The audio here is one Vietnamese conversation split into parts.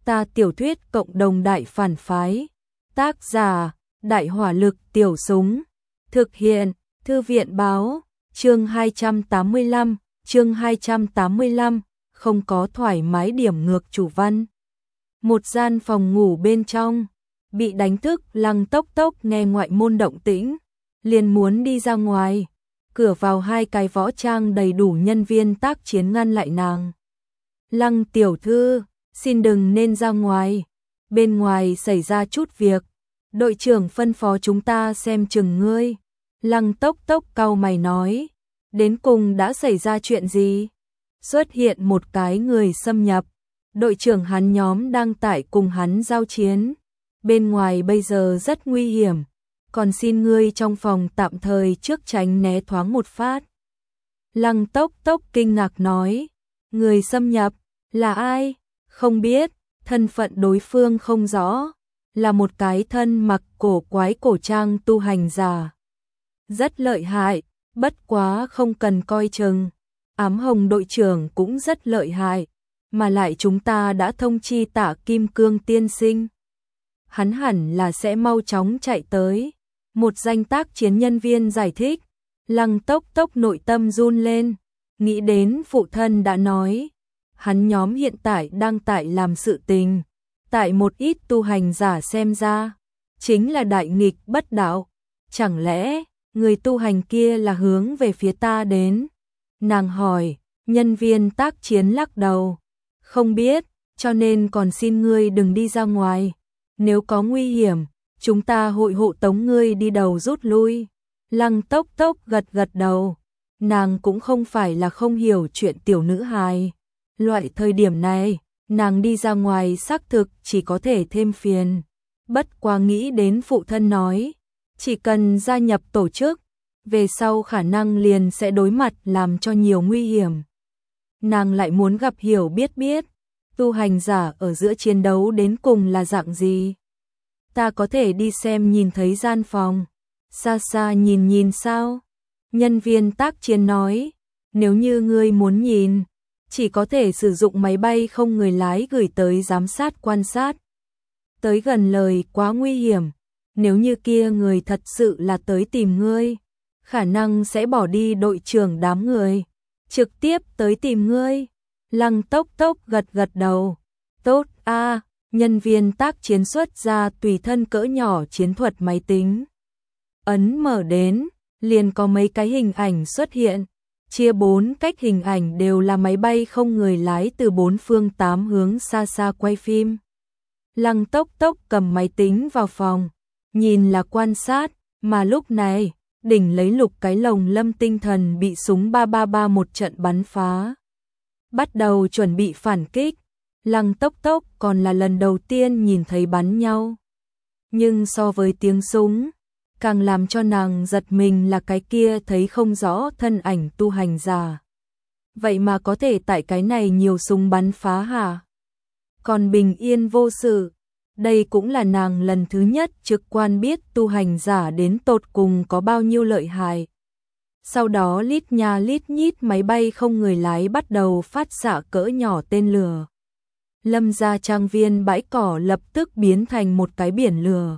Ta tiểu thuyết cộng đồng đại phản phái. Tác giả: Đại hỏa lực tiểu súng. Thực hiện: Thư viện báo. Chương 285, chương 285, không có thoải mái điểm ngược chủ văn. Một gian phòng ngủ bên trong, bị đánh thức, Lăng Tốc Tốc nghe ngoại môn động tĩnh, liền muốn đi ra ngoài. Cửa vào hai cái võ trang đầy đủ nhân viên tác chiến ngăn lại nàng. Lăng tiểu thư, xin đừng nên ra ngoài, bên ngoài xảy ra chút việc, đội trưởng phân phó chúng ta xem chừng ngươi. Lăng Tốc Tốc cau mày nói, đến cùng đã xảy ra chuyện gì? Xuất hiện một cái người xâm nhập, đội trưởng hắn nhóm đang tại cùng hắn giao chiến, bên ngoài bây giờ rất nguy hiểm, còn xin ngươi trong phòng tạm thời trước tránh né thoáng một phát. Lăng Tốc Tốc kinh ngạc nói, người xâm nhập là ai? Không biết, thân phận đối phương không rõ, là một cái thân mặc cổ quái cổ trang tu hành giả. Rất lợi hại, bất quá không cần coi chừng. Ám Hồng đội trưởng cũng rất lợi hại, mà lại chúng ta đã thông chi Tạ Kim Cương tiên sinh. Hắn hẳn là sẽ mau chóng chạy tới. Một danh tác chiến nhân viên giải thích. Lăng Tốc Tốc nội tâm run lên, nghĩ đến phụ thân đã nói, hắn nhóm hiện tại đang tại làm sự tình, tại một ít tu hành giả xem ra, chính là đại nghịch bất đạo. Chẳng lẽ người tu hành kia là hướng về phía ta đến? Nàng hỏi. Nhân viên tác chiến lắc đầu, không biết, cho nên còn xin ngươi đừng đi ra ngoài. Nếu có nguy hiểm, chúng ta hội hộ tống ngươi đi đầu rút lui. Lăng Tốc Tốc gật gật đầu, nàng cũng không phải là không hiểu chuyện tiểu nữ hài. Loại thời điểm này, nàng đi ra ngoài xác thực chỉ có thể thêm phiền. Bất quá nghĩ đến phụ thân nói, chỉ cần gia nhập tổ chức, về sau khả năng liền sẽ đối mặt làm cho nhiều nguy hiểm. Nàng lại muốn gặp hiểu biết tu hành giả ở giữa chiến đấu đến cùng là dạng gì. Ta có thể đi xem nhìn thấy gian phòng, xa xa nhìn nhìn sao? Nhân viên tác chiến nói, nếu như ngươi muốn nhìn, chỉ có thể sử dụng máy bay không người lái gửi tới giám sát quan sát. Tới gần lời quá nguy hiểm, nếu như kia người thật sự là tới tìm ngươi, khả năng sẽ bỏ đi đội trưởng đám người, trực tiếp tới tìm ngươi. Lăng Tốc Tốc gật gật đầu. Tốt a. Nhân viên tác chiến xuất ra tùy thân cỡ nhỏ chiến thuật máy tính. Ấn mở đến, liền có mấy cái hình ảnh xuất hiện, chia 4 cách hình ảnh đều là máy bay không người lái từ 4 phương 8 hướng xa xa quay phim. Lăng Tốc Tốc cầm máy tính vào phòng, nhìn là quan sát, mà lúc này, đỉnh lấy lục cái lồng lâm tinh thần bị súng 333 một trận bắn phá. Bắt đầu chuẩn bị phản kích, Lăng Tốc Tốc còn là lần đầu tiên nhìn thấy bắn nhau. Nhưng so với tiếng súng, càng làm cho nàng giật mình là cái kia thấy không rõ thân ảnh tu hành giả. Vậy mà có thể tại cái này nhiều súng bắn phá hả? Còn bình yên vô sự. Đây cũng là nàng lần thứ nhất trực quan biết tu hành giả đến tột cùng có bao nhiêu lợi hại. Sau đó lít nha lít nhít máy bay không người lái bắt đầu phát xạ cỡ nhỏ tên lửa. Lâm gia trang viên bãi cỏ lập tức biến thành một cái biển lửa.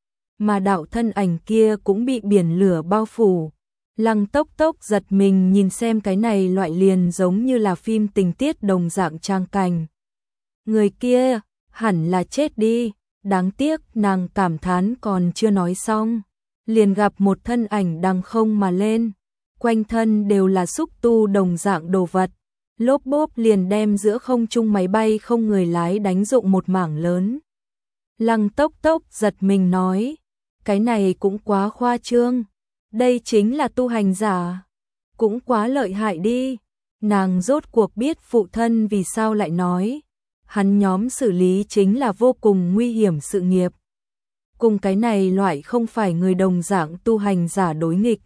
Mà đạo thân ảnh kia cũng bị biển lửa bao phủ. Lăng Tốc Tốc giật mình nhìn xem cái này loại liền giống như là phim tình tiết đồng dạng trang cảnh. Người kia hẳn là chết đi, đáng tiếc nàng cảm thán còn chưa nói xong, liền gặp một thân ảnh đằng không mà lên, quanh thân đều là xúc tu đồng dạng đồ vật, lốp bốp liền đem giữa không trung máy bay không người lái đánh rụng một mảng lớn. Lăng Tốc Tốc giật mình nói, cái này cũng quá khoa trương, đây chính là tu hành giả, cũng quá lợi hại đi. Nàng rốt cuộc biết phụ thân vì sao lại nói hắn nhóm xử lý chính là vô cùng nguy hiểm sự nghiệp. Cùng cái này loại không phải người đồng dạng tu hành giả đối nghịch.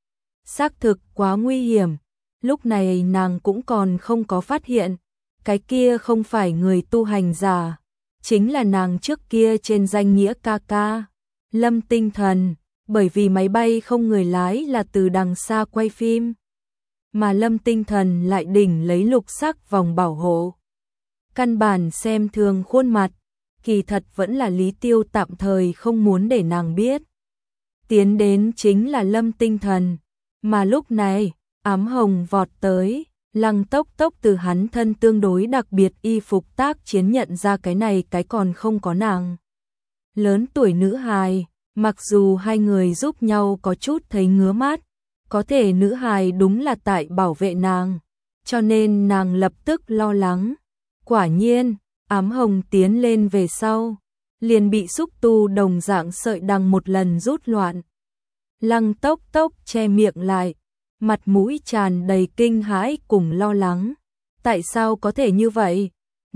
Xác thực quá nguy hiểm, lúc này nàng cũng còn không có phát hiện, cái kia không phải người tu hành giả, chính là nàng trước kia trên danh nghĩa ca ca, Lâm Tinh Thần, bởi vì máy bay không người lái là từ đằng xa quay phim, mà Lâm Tinh Thần lại đỉnh lấy lục sắc vòng bảo hộ. căn bản xem thường khuôn mặt, kỳ thật vẫn là Lý Tiêu tạm thời không muốn để nàng biết. Tiến đến chính là Lâm Tinh Thần, mà lúc này, Ám Hồng vọt tới, Lăng Tốc Tốc từ hắn thân tương đối đặc biệt y phục tác chiến nhận ra cái này cái còn không có nàng. Lớn tuổi nữ hài, mặc dù hai người giúp nhau có chút thấy ngứa mắt, có thể nữ hài đúng là tại bảo vệ nàng, cho nên nàng lập tức lo lắng. Quả nhiên, Ám Hồng tiến lên về sau, liền bị xúc tu đồng dạng sợi đằng một lần rút loạn. Lăng Tốc Tốc che miệng lại, mặt mũi tràn đầy kinh hãi cùng lo lắng. Tại sao có thể như vậy?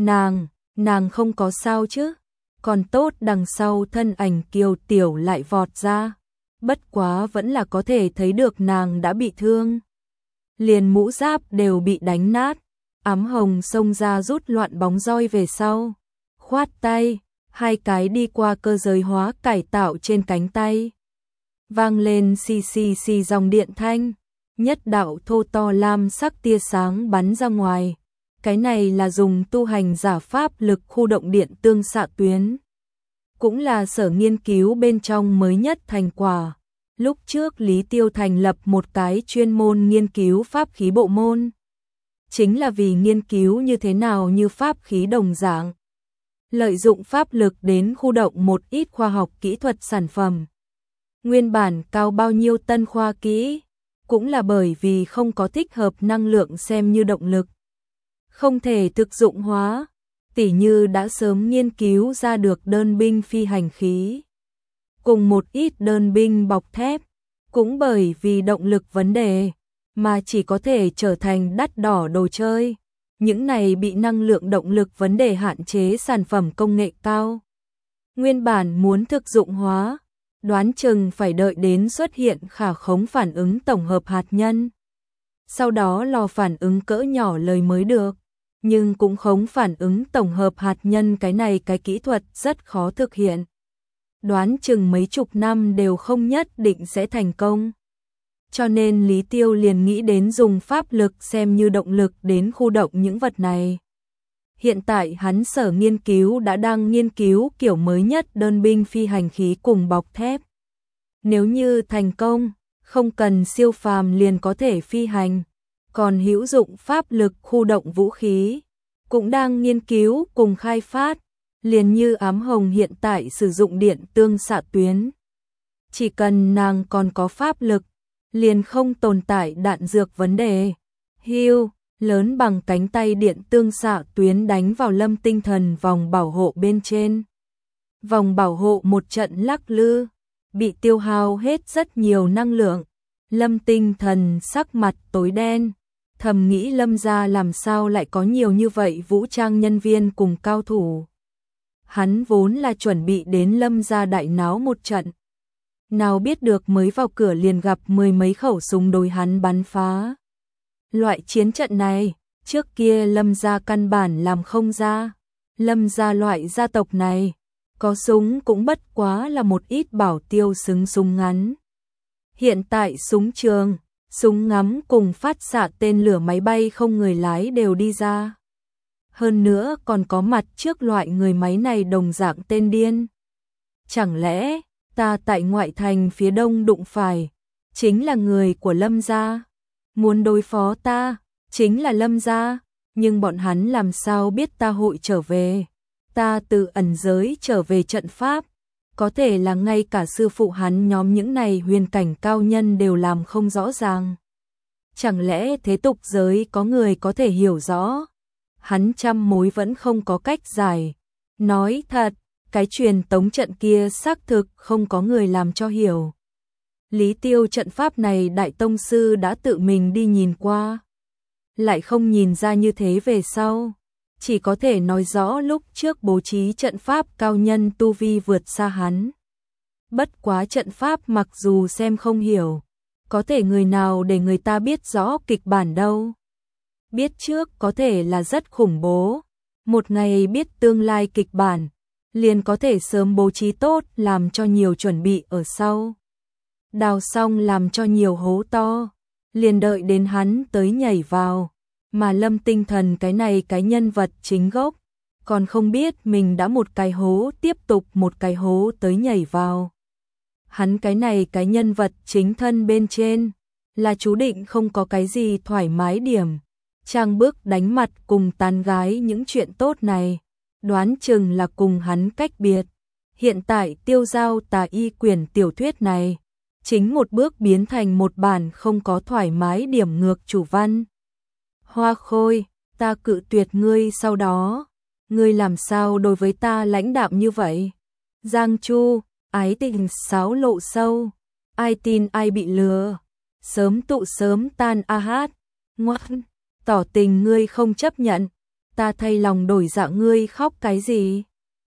Nàng không có sao chứ? Còn tốt đằng sau thân ảnh kiều tiểu lại vọt ra. Bất quá vẫn là có thể thấy được nàng đã bị thương. Liền mũ giáp đều bị đánh nát. Ám Hồng xông ra rút loạn bóng roi về sau. Khoát tay, hai cái đi qua cơ giới hóa cải tạo trên cánh tay. Vang lên xì xì xì dòng điện thanh. Nhất đạo thô to lam sắc tia sáng bắn ra ngoài. Cái này là dùng tu hành giả pháp lực khu động điện tương xạ tuyến. Cũng là sở nghiên cứu bên trong mới nhất thành quả. Lúc trước Lý Tiêu thành lập một cái chuyên môn nghiên cứu pháp khí bộ môn. Chính là vì nghiên cứu như thế nào như pháp khí đồng dạng. Lợi dụng pháp lực đến khu động một ít khoa học kỹ thuật sản phẩm. Nguyên bản cao bao nhiêu tân khoa kỹ, cũng là bởi vì không có thích hợp năng lượng xem như động lực. Không thể thực dụng hóa, tỉ như đã sớm nghiên cứu ra được đơn binh phi hành khí. Cùng một ít đơn binh bọc thép, cũng bởi vì động lực vấn đề, mà chỉ có thể trở thành đắt đỏ đồ chơi. Những này bị năng lượng động lực vấn đề hạn chế sản phẩm công nghệ cao. Nguyên bản muốn thực dụng hóa, đoán chừng phải đợi đến xuất hiện khả khống phản ứng tổng hợp hạt nhân. Sau đó lò phản ứng cỡ nhỏ lời mới được. Nhưng cũng khống phản ứng tổng hợp hạt nhân cái này cái kỹ thuật rất khó thực hiện. Đoán chừng mấy chục năm đều không nhất định sẽ thành công. Cho nên Lý Tiêu liền nghĩ đến dùng pháp lực xem như động lực đến khu động những vật này. Hiện tại hắn sở nghiên cứu đã đang nghiên cứu kiểu mới nhất đơn binh phi hành khí cùng bọc thép. Nếu như thành công, không cần siêu phàm liền có thể phi hành, còn hữu dụng pháp lực khu động vũ khí, cũng đang nghiên cứu cùng khai phát, liền như Ám Hồng hiện tại sử dụng điện tương xạ tuyến. Chỉ cần nàng còn có pháp lực, liền không tồn tại đạn dược vấn đề. Hưu, lớn bằng cánh tay điện tương xạ tuyến đánh vào Lâm Tinh Thần vòng bảo hộ bên trên. Vòng bảo hộ một trận lắc lư, bị tiêu hao hết rất nhiều năng lượng. Lâm Tinh Thần sắc mặt tối đen, thầm nghĩ Lâm gia làm sao lại có nhiều như vậy vũ trang nhân viên cùng cao thủ. Hắn vốn là chuẩn bị đến Lâm gia đại náo một trận. Nào biết được mới vào cửa liền gặp mười mấy khẩu súng đối hắn bắn phá. Loại chiến trận này, trước kia Lâm gia căn bản làm không ra. Lâm gia loại gia tộc này, có súng cũng bất quá là một ít bảo tiêu xứng súng ngắn. Hiện tại súng trường, súng ngắm cùng phát xạ tên lửa máy bay không người lái đều đi ra. Hơn nữa còn có mặt trước loại người máy này đồng dạng tên điên. Chẳng lẽ ta tại ngoại thành phía đông đụng phải, chính là người của Lâm gia, muốn đối phó ta, chính là Lâm gia, nhưng bọn hắn làm sao biết ta hội trở về, ta từ ẩn giới trở về trận pháp, có thể là ngay cả sư phụ hắn nhóm những này huyền cảnh cao nhân đều làm không rõ ràng. Chẳng lẽ thế tục giới có người có thể hiểu rõ, hắn trăm mối vẫn không có cách giải, nói thật. Cái truyền tống trận kia xác thực không có người làm cho hiểu. Lý Tiêu trận pháp này đại tông sư đã tự mình đi nhìn qua. Lại không nhìn ra như thế về sau. Chỉ có thể nói rõ lúc trước bố trí trận pháp cao nhân tu vi vượt xa hắn. Bất quá trận pháp mặc dù xem không hiểu, có thể người nào để người ta biết rõ kịch bản đâu. Biết trước có thể là rất khủng bố. Một ngày biết tương lai kịch bản, liền có thể sớm bố trí tốt làm cho nhiều chuẩn bị ở sau. Đào xong làm cho nhiều hố to, liền đợi đến hắn tới nhảy vào, mà Lâm Tinh Thần cái này cái nhân vật chính gốc, còn không biết mình đã một cái hố tiếp tục một cái hố tới nhảy vào. Hắn cái này cái nhân vật chính thân bên trên, là chú định không có cái gì thoải mái điểm. Trang bước đánh mặt cùng tán gái những chuyện tốt này, đoán chừng là cùng hắn cách biệt. Hiện tại Tiêu Giao Tà Y quyển tiểu thuyết này, chính một bước biến thành một bản không có thoải mái điểm ngược chủ văn. Hoa Khôi, ta cự tuyệt ngươi sau đó, ngươi làm sao đối với ta lãnh đạm như vậy? Giang Chu, ái tình xáo lộ sâu, ai tin ai bị lừa, sớm tụ sớm tan a hát, ngoan, tỏ tình ngươi không chấp nhận, ta thay lòng đổi dạ ngươi khóc cái gì?